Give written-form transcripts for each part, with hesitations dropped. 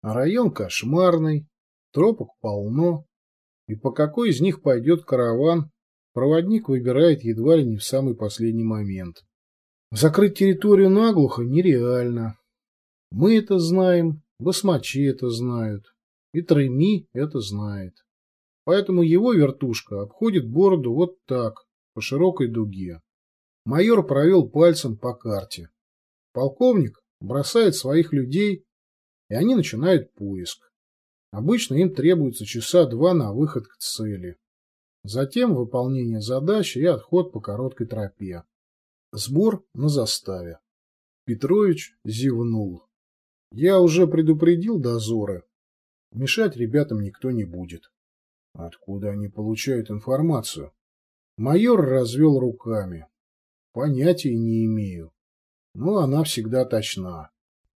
А район кошмарный, тропок полно, и по какой из них пойдет караван, проводник выбирает едва ли не в самый последний момент. Закрыть территорию наглухо нереально. Мы это знаем, басмачи это знают, и Треми это знает. Поэтому его вертушка обходит бороду вот так, по широкой дуге. Майор провел пальцем по карте. Полковник бросает своих людей, и они начинают поиск. Обычно им требуется часа два на выход к цели. Затем выполнение задачи и отход по короткой тропе. Сбор на заставе. Петрович зевнул. Я уже предупредил дозоры. Мешать ребятам никто не будет. Откуда они получают информацию? Майор развел руками. Понятия не имею. Но она всегда точна.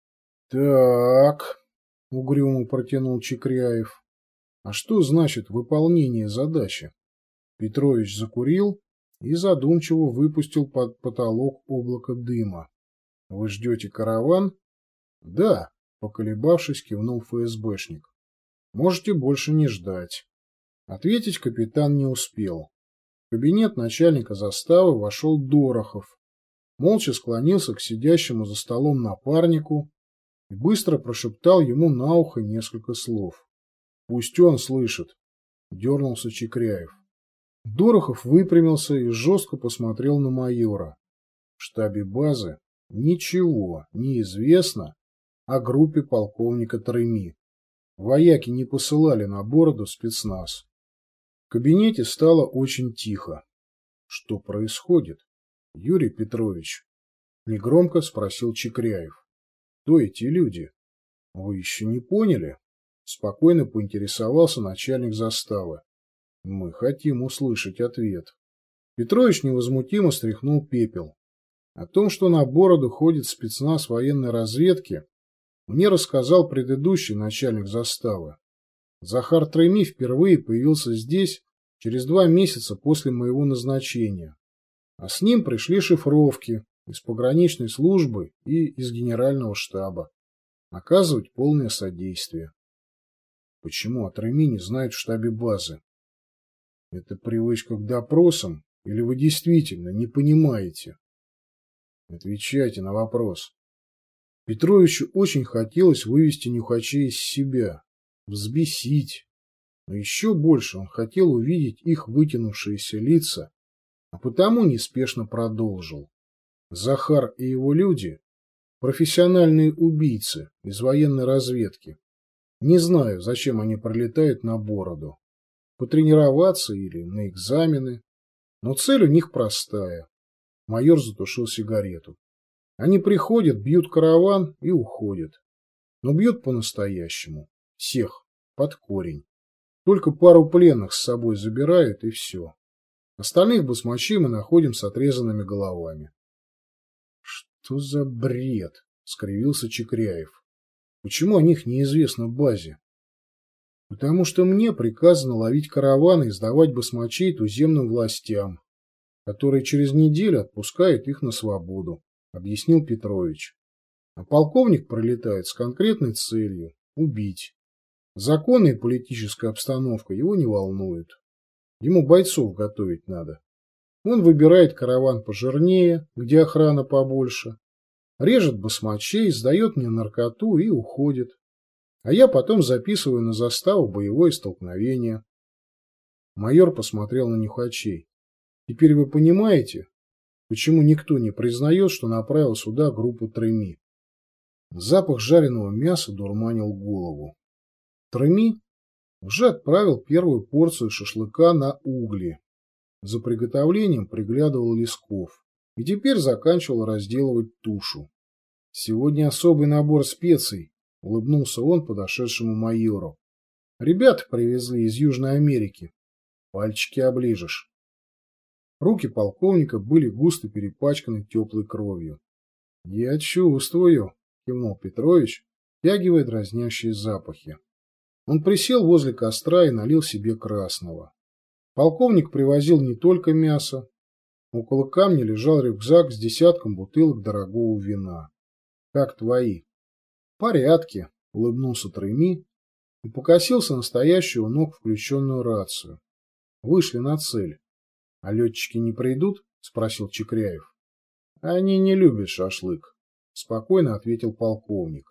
Так, угрюмо протянул Чекряев. А что значит выполнение задачи? Петрович закурил и задумчиво выпустил под потолок облако дыма. Вы ждете караван? Да, поколебавшись, кивнул ФСБшник. Можете больше не ждать. Ответить капитан не успел. В кабинет начальника заставы вошел Дорохов, молча склонился к сидящему за столом напарнику и быстро прошептал ему на ухо несколько слов. «Пусть он слышит», — дернулся Чекряев. Дорохов выпрямился и жестко посмотрел на майора. В штабе базы ничего не известно о группе полковника Треми. Вояки не посылали на бороду спецназ. В кабинете стало очень тихо. Что происходит, Юрий Петрович? Негромко спросил Чекряев. Кто эти люди? Вы еще не поняли? Спокойно поинтересовался начальник заставы. Мы хотим услышать ответ. Петрович невозмутимо стряхнул пепел. О том, что на бороду ходит спецназ военной разведки, мне рассказал предыдущий начальник заставы. Захар Треми впервые появился здесь через 2 месяца после моего назначения. А с ним пришли шифровки из пограничной службы и из генерального штаба. Оказывать полное содействие. Почему о Треми не знают в штабе базы? Это привычка к допросам, или вы действительно не понимаете? Отвечайте на вопрос. Петровичу очень хотелось вывести нюхачей из себя, взбесить. Но еще больше он хотел увидеть их вытянувшиеся лица, а потому неспешно продолжил. Захар и его люди – профессиональные убийцы из военной разведки. Не знаю, зачем они прилетают на бороду. Потренироваться или на экзамены. Но цель у них простая. Майор затушил сигарету. Они приходят, бьют караван и уходят. Но бьют по-настоящему. Всех. Под корень. Только пару пленных с собой забирают, и все. Остальных басмачей мы находим с отрезанными головами. — Что за бред? — скривился Чекряев. — Почему о них неизвестно в базе? — Потому что мне приказано ловить караваны и сдавать басмачей туземным властям, которые через неделю отпускают их на свободу, — объяснил Петрович. А полковник прилетает с конкретной целью — убить. Законы и политическая обстановка его не волнуют. Ему бойцов готовить надо. Он выбирает караван пожирнее, где охрана побольше, режет басмачей, сдает мне наркоту и уходит. А я потом записываю на заставу боевое столкновение. Майор посмотрел на нюхачей. Теперь вы понимаете, почему никто не признает, что направил сюда группу Треми? Запах жареного мяса дурманил голову. Треми уже отправил первую порцию шашлыка на угли. За приготовлением приглядывал Лесков и теперь заканчивал разделывать тушу. Сегодня особый набор специй, улыбнулся он подошедшему майору. Ребята привезли из Южной Америки. Пальчики оближешь. Руки полковника были густо перепачканы теплой кровью. Я чувствую, кивнул Петрович, втягивая дразнящие запахи. Он присел возле костра и налил себе красного. Полковник привозил не только мясо. Около камня лежал рюкзак с десятком бутылок дорогого вина. Как твои? В порядке, улыбнулся Треми и покосился на стоящую у ног включенную рацию. Вышли на цель. — А летчики не придут? — спросил Чекряев. — Они не любят шашлык, — спокойно ответил полковник.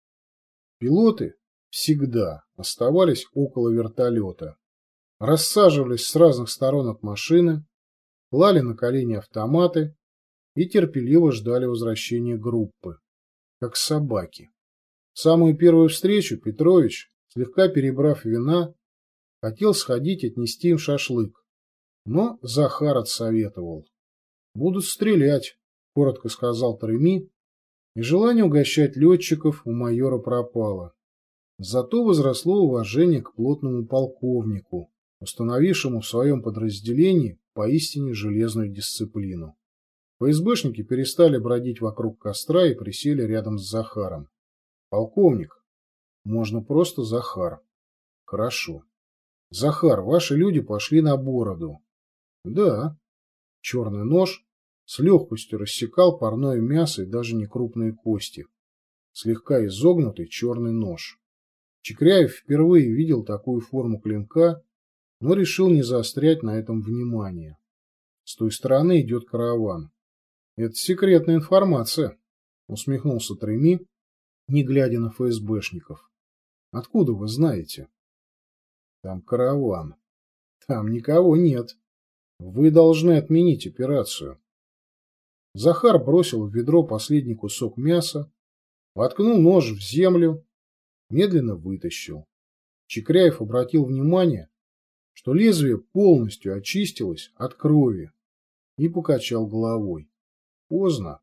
Пилоты всегда оставались около вертолета, рассаживались с разных сторон от машины, клали на колени автоматы и терпеливо ждали возвращения группы, как собаки. В самую первую встречу Петрович, слегка перебрав вина, хотел сходить отнести им шашлык, но Захар отсоветовал. «Будут стрелять», — коротко сказал Треми, и желание угощать летчиков у майора пропало. Зато возросло уважение к плотному полковнику, установившему в своем подразделении поистине железную дисциплину. ФСБшники перестали бродить вокруг костра и присели рядом с Захаром. «Полковник, можно просто Захар». «Хорошо. Захар, ваши люди пошли на бороду». «Да». Черный нож с легкостью рассекал парное мясо и даже некрупные кости. Слегка изогнутый черный нож. Чекряев впервые видел такую форму клинка, но решил не заострять на этом внимание. С той стороны идет караван. Это секретная информация, усмехнулся Треми, не глядя на ФСБшников. Откуда вы знаете? Там караван. Там никого нет. Вы должны отменить операцию. Захар бросил в ведро последний кусок мяса, воткнул нож в землю, медленно вытащил. Чекряев обратил внимание, что лезвие полностью очистилось от крови, и покачал головой. Поздно.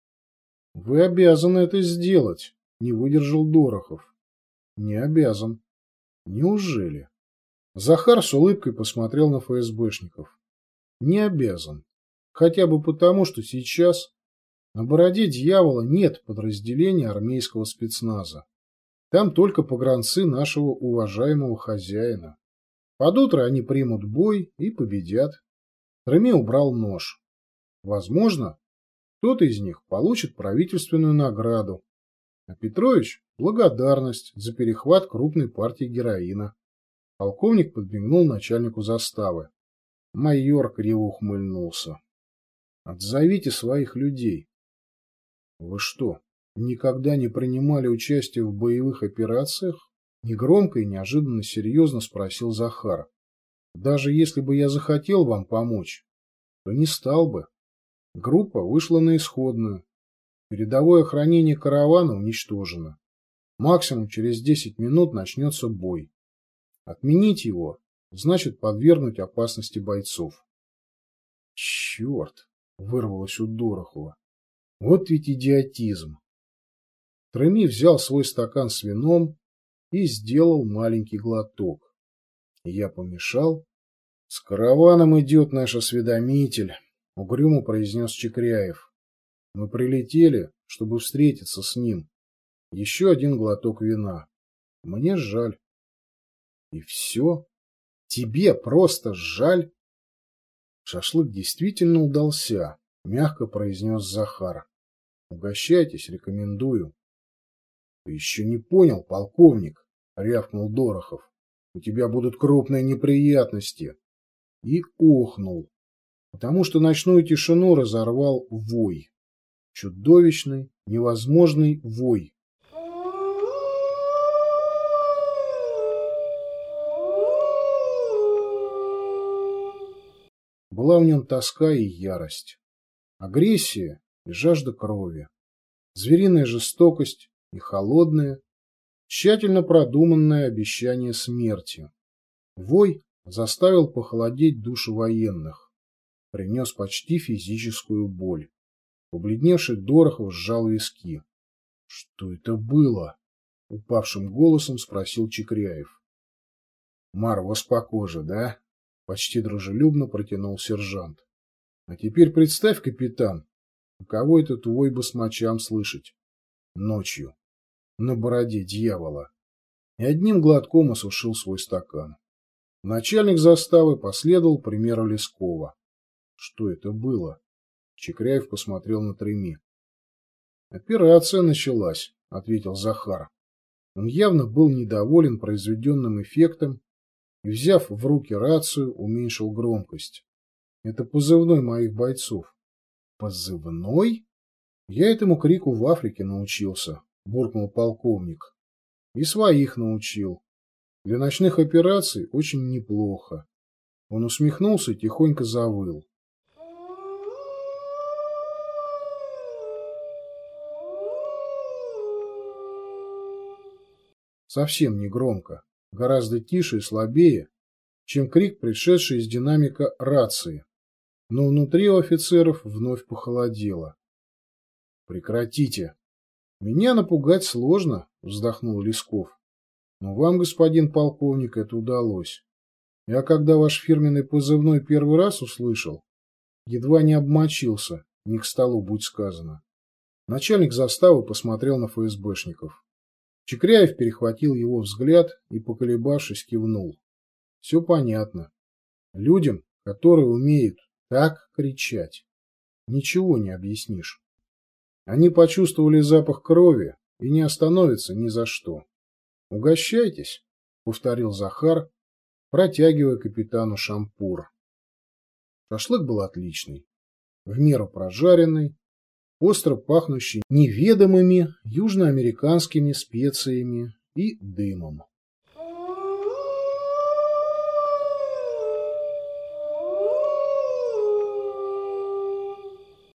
Вы обязаны это сделать, не выдержал Дорохов. Не обязан. Неужели? Захар с улыбкой посмотрел на ФСБшников. Не обязан. Хотя бы потому, что сейчас на бороде дьявола нет подразделения армейского спецназа. Там только погранцы нашего уважаемого хозяина. Под утро они примут бой и победят. Треми убрал нож. Возможно, кто-то из них получит правительственную награду, а Петрович – благодарность за перехват крупной партии героина. Полковник подмигнул начальнику заставы. Майор криво ухмыльнулся. Отзовите своих людей. Вы что, никогда не принимали участие в боевых операциях? Негромко и неожиданно серьезно спросил Захар. Даже если бы я захотел вам помочь, то не стал бы. Группа вышла на исходную. Передовое охранение каравана уничтожено. Максимум через 10 минут начнется бой. Отменить его значит подвергнуть опасности бойцов. Черт! Вырвалось у Дорохова. Вот ведь идиотизм. Треми взял свой стакан с вином и сделал маленький глоток. Я помешал. С караваном идет наш осведомитель, угрюмо произнес Чекряев. Мы прилетели, чтобы встретиться с ним. Еще один глоток вина. Мне жаль. И все? Тебе просто жаль? Шашлык действительно удался, мягко произнес Захар. Угощайтесь, рекомендую. Ты еще не понял, полковник, рявкнул Дорохов. У тебя будут крупные неприятности. И охнул, потому что ночную тишину разорвал вой. Чудовищный, невозможный вой. Была в нем тоска и ярость, агрессия и жажда крови, звериная жестокость и холодное, тщательно продуманное обещание смерти. Вой заставил похолодеть души военных, принес почти физическую боль. Побледневший Дорохов сжал виски. — Что это было? — упавшим голосом спросил Чекряев. — Марвас по коже, да? — почти дружелюбно протянул сержант. — А теперь представь, капитан, каково это твой басмачам слышать. Ночью. На бороде дьявола. И одним глотком осушил свой стакан. Начальник заставы последовал примеру Лескова. Что это было? Чекряев посмотрел на Треми. Операция началась, ответил Захар. Он явно был недоволен произведенным эффектом и, взяв в руки рацию, уменьшил громкость. Это позывной моих бойцов. Позывной? Я этому крику в Африке научился, буркнул полковник. И своих научил. Для ночных операций очень неплохо. Он усмехнулся и тихонько завыл. Совсем не громко, гораздо тише и слабее, чем крик, пришедший из динамика рации. Но внутри у офицеров вновь похолодело. «Прекратите! Меня напугать сложно», — вздохнул Лесков. «Но вам, господин полковник, это удалось. Я, когда ваш фирменный позывной первый раз услышал, едва не обмочился, не к столу, будь сказано». Начальник заставы посмотрел на ФСБшников. Чекряев перехватил его взгляд и, поколебавшись, кивнул. Все понятно. Людям, которые умеют так кричать, ничего не объяснишь. Они почувствовали запах крови и не остановятся ни за что. «Угощайтесь», — повторил Захар, протягивая капитану шампур. Шашлык был отличный, в меру прожаренный, остро пахнущий неведомыми южноамериканскими специями и дымом.